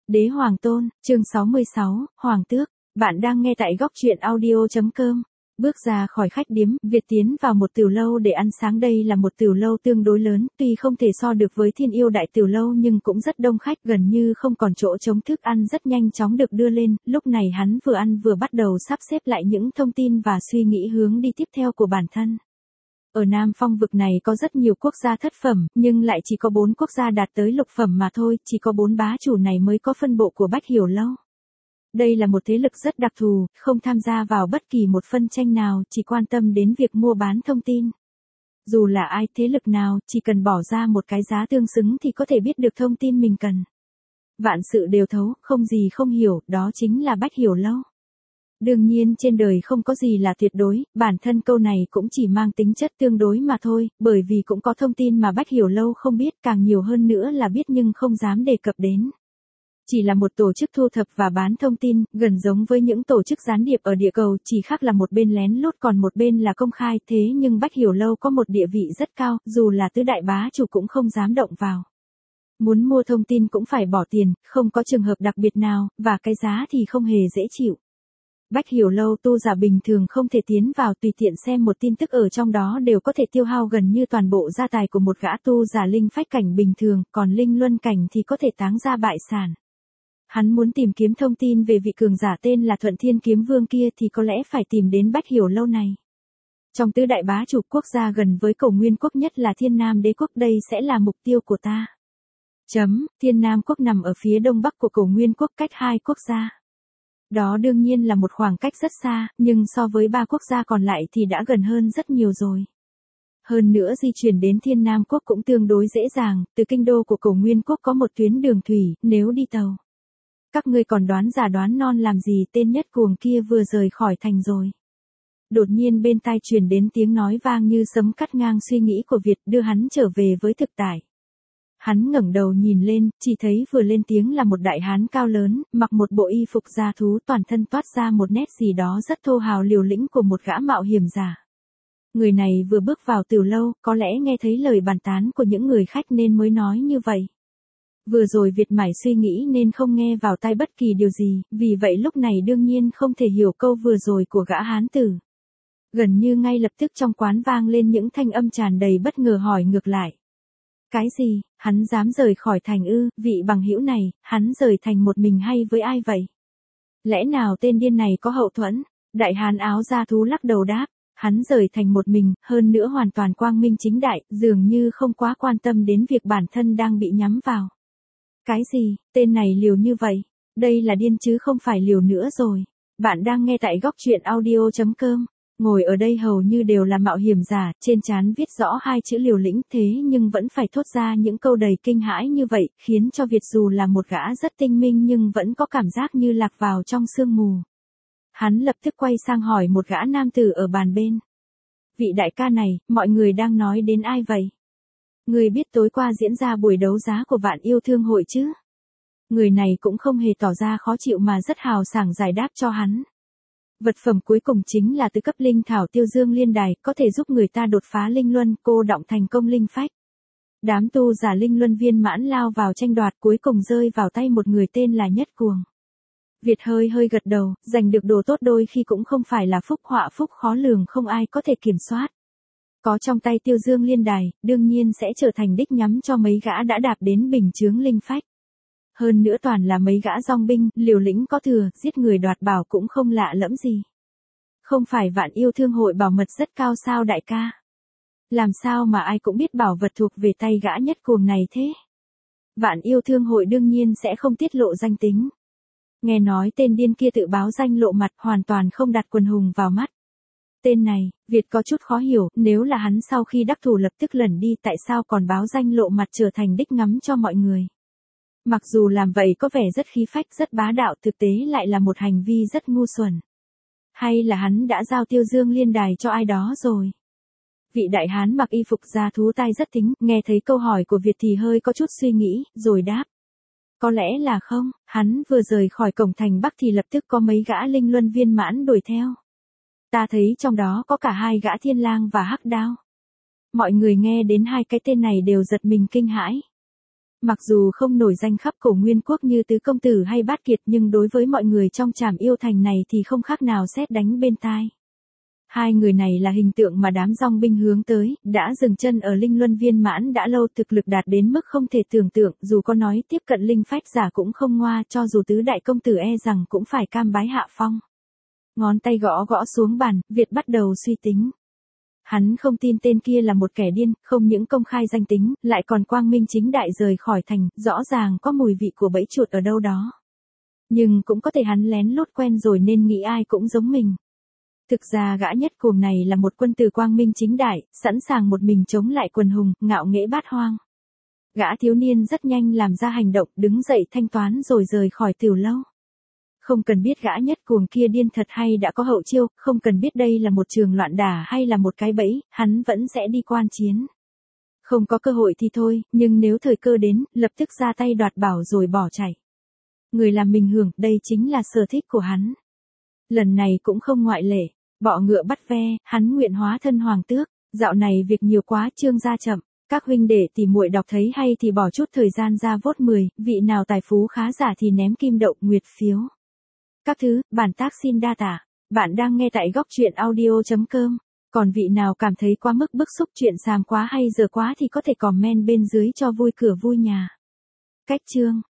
Đế Hoàng Tôn, chương 66, Hoàng Tước. Bạn đang nghe tại góc truyện audio.com. Bước ra khỏi khách điếm, Việt tiến vào một tiểu lâu để ăn sáng. Đây là một tiểu lâu tương đối lớn, tuy không thể so được với Thiên Yêu Đại Tiểu Lâu nhưng cũng rất đông khách, gần như không còn chỗ trống, thức ăn rất nhanh chóng được đưa lên. Lúc này hắn vừa ăn vừa bắt đầu sắp xếp lại những thông tin và suy nghĩ hướng đi tiếp theo của bản thân. Ở Nam Phong vực này có rất nhiều quốc gia thất phẩm, nhưng lại chỉ có 4 quốc gia đạt tới lục phẩm mà thôi, chỉ có 4 bá chủ này mới có phân bộ của Bách Hiểu Lâu. Đây là một thế lực rất đặc thù, không tham gia vào bất kỳ một phân tranh nào, chỉ quan tâm đến việc mua bán thông tin. Dù là ai, thế lực nào, chỉ cần bỏ ra một cái giá tương xứng thì có thể biết được thông tin mình cần. Vạn sự đều thấu, không gì không hiểu, đó chính là Bách Hiểu Lâu. Đương nhiên trên đời không có gì là tuyệt đối, bản thân câu này cũng chỉ mang tính chất tương đối mà thôi, bởi vì cũng có thông tin mà Bách Hiểu Lâu không biết, càng nhiều hơn nữa là biết nhưng không dám đề cập đến. Chỉ là một tổ chức thu thập và bán thông tin, gần giống với những tổ chức gián điệp ở địa cầu, chỉ khác là một bên lén lút còn một bên là công khai, thế nhưng Bách Hiểu Lâu có một địa vị rất cao, dù là tứ đại bá chủ cũng không dám động vào. Muốn mua thông tin cũng phải bỏ tiền, không có trường hợp đặc biệt nào, và cái giá thì không hề dễ chịu. Bách Hiểu Lâu tu giả bình thường không thể tiến vào, tùy tiện xem một tin tức ở trong đó đều có thể tiêu hao gần như toàn bộ gia tài của một gã tu giả linh phách cảnh bình thường, còn linh luân cảnh thì có thể táng ra bại sản. Hắn muốn tìm kiếm thông tin về vị cường giả tên là Thuận Thiên Kiếm Vương kia thì có lẽ phải tìm đến Bách Hiểu Lâu này. Trong tứ đại bá chủ quốc gia gần với Cổ Nguyên quốc nhất là Thiên Nam Đế quốc, đây sẽ là mục tiêu của ta. Thiên Nam quốc nằm ở phía đông bắc của Cổ Nguyên quốc, cách 2 quốc gia. Đó đương nhiên là một khoảng cách rất xa, nhưng so với 3 quốc gia còn lại thì đã gần hơn rất nhiều rồi. Hơn nữa di chuyển đến Thiên Nam quốc cũng tương đối dễ dàng, từ kinh đô của Cổ Nguyên quốc có một tuyến đường thủy, nếu đi tàu. Các ngươi còn đoán già đoán non làm gì, tên nhất cuồng kia vừa rời khỏi thành rồi. Đột nhiên bên tai truyền đến tiếng nói vang như sấm cắt ngang suy nghĩ của Việt, đưa hắn trở về với thực tại. Hắn ngẩng đầu nhìn lên, chỉ thấy vừa lên tiếng là một đại hán cao lớn, mặc một bộ y phục da thú, toàn thân toát ra một nét gì đó rất thô hào liều lĩnh của một gã mạo hiểm giả. Người này vừa bước vào tiểu lâu, có lẽ nghe thấy lời bàn tán của những người khách nên mới nói như vậy. Vừa rồi Việt mải suy nghĩ nên không nghe vào tai bất kỳ điều gì, vì vậy lúc này đương nhiên không thể hiểu câu vừa rồi của gã hán tử. Gần như ngay lập tức trong quán vang lên những thanh âm tràn đầy bất ngờ hỏi ngược lại. Cái gì, hắn dám rời khỏi thành ư, vị bằng hữu này, hắn rời thành một mình hay với ai vậy? Lẽ nào tên điên này có hậu thuẫn? Đại hán áo da thú lắc đầu đáp, hắn rời thành một mình, hơn nữa hoàn toàn quang minh chính đại, dường như không quá quan tâm đến việc bản thân đang bị nhắm vào. Cái gì, tên này liều như vậy? Đây là điên chứ không phải liều nữa rồi. Bạn đang nghe tại góc truyện audio.com. Ngồi ở đây hầu như đều là mạo hiểm giả, trên trán viết rõ 2 chữ liều lĩnh, thế nhưng vẫn phải thốt ra những câu đầy kinh hãi như vậy, khiến cho Việt dù là một gã rất tinh minh nhưng vẫn có cảm giác như lạc vào trong sương mù. Hắn lập tức quay sang hỏi một gã nam tử ở bàn bên. Vị đại ca này, mọi người đang nói đến ai vậy? Người biết tối qua diễn ra buổi đấu giá của Vạn Yêu Thương hội chứ? Người này cũng không hề tỏ ra khó chịu mà rất hào sảng giải đáp cho hắn. Vật phẩm cuối cùng chính là tứ cấp linh thảo Tiêu Dương Liên Đài, có thể giúp người ta đột phá linh luân, cô đọng thành công linh phách. Đám tu giả linh luân viên mãn lao vào tranh đoạt, cuối cùng rơi vào tay một người tên là Nhất Cuồng. Việt hơi gật đầu, giành được đồ tốt đôi khi cũng không phải là phúc họa, phúc khó lường không ai có thể kiểm soát. Có trong tay Tiêu Dương Liên Đài, đương nhiên sẽ trở thành đích nhắm cho mấy gã đã đạp đến bình chướng linh phách. Hơn nữa toàn là mấy gã dong binh, liều lĩnh có thừa, giết người đoạt bảo cũng không lạ lẫm gì. Không phải Vạn Yêu Thương hội bảo mật rất cao sao đại ca? Làm sao mà ai cũng biết bảo vật thuộc về tay gã Nhất Cuồng này thế? Vạn Yêu Thương hội đương nhiên sẽ không tiết lộ danh tính. Nghe nói tên điên kia tự báo danh lộ mặt, hoàn toàn không đặt quần hùng vào mắt. Tên này, Việt có chút khó hiểu, nếu là hắn sau khi đắc thủ lập tức lẩn đi, tại sao còn báo danh lộ mặt trở thành đích ngắm cho mọi người? Mặc dù làm vậy có vẻ rất khí phách, rất bá đạo, thực tế lại là một hành vi rất ngu xuẩn. Hay là hắn đã giao Tiêu Dương Liên Đài cho ai đó rồi? Vị đại hán mặc y phục da thú tai rất thính, nghe thấy câu hỏi của Việt thì hơi có chút suy nghĩ, rồi đáp. Có lẽ là không, hắn vừa rời khỏi cổng thành Bắc thì lập tức có mấy gã linh luân viên mãn đuổi theo. Ta thấy trong đó có cả 2 gã Thiên Lang và Hắc Đao. Mọi người nghe đến 2 cái tên này đều giật mình kinh hãi. Mặc dù không nổi danh khắp cổ nguyên quốc như tứ công tử hay bát kiệt nhưng đối với mọi người trong trảm yêu thành này thì không khác nào sét đánh bên tai. Hai người này là hình tượng mà đám dòng binh hướng tới, đã dừng chân ở linh luân viên mãn đã lâu, thực lực đạt đến mức không thể tưởng tượng, dù có nói tiếp cận linh phách giả cũng không ngoa, cho dù tứ đại công tử e rằng cũng phải cam bái hạ phong. Ngón tay gõ gõ xuống bàn, Việt bắt đầu suy tính. Hắn không tin tên kia là một kẻ điên, không những công khai danh tính, lại còn quang minh chính đại rời khỏi thành, rõ ràng có mùi vị của bẫy chuột ở đâu đó. Nhưng cũng có thể hắn lén lút quen rồi nên nghĩ ai cũng giống mình. Thực ra gã nhất cuồng này là một quân tử quang minh chính đại, sẵn sàng một mình chống lại quần hùng, ngạo nghễ bát hoang. Gã thiếu niên rất nhanh làm ra hành động, đứng dậy thanh toán rồi rời khỏi tiểu lâu. Không cần biết gã nhất cuồng kia điên thật hay đã có hậu chiêu, không cần biết đây là một trường loạn đả hay là một cái bẫy, hắn vẫn sẽ đi quan chiến. Không có cơ hội thì thôi, nhưng nếu thời cơ đến, lập tức ra tay đoạt bảo rồi bỏ chạy. Người làm mình hưởng, đây chính là sở thích của hắn. Lần này cũng không ngoại lệ, bọ ngựa bắt ve, hắn nguyện hóa thân hoàng tước. Dạo này việc nhiều quá, chương ra chậm. Các huynh đệ tỷ muội đọc thấy hay thì bỏ chút thời gian ra vote 10, vị nào tài phú khá giả thì ném kim đậu nguyệt phiếu. Các thứ, bản tác xin đa tạ. Bạn đang nghe tại góc truyện audio.com. Còn vị nào cảm thấy quá mức bức xúc, chuyện xàm quá hay dở quá thì có thể comment bên dưới cho vui cửa vui nhà. Cách chương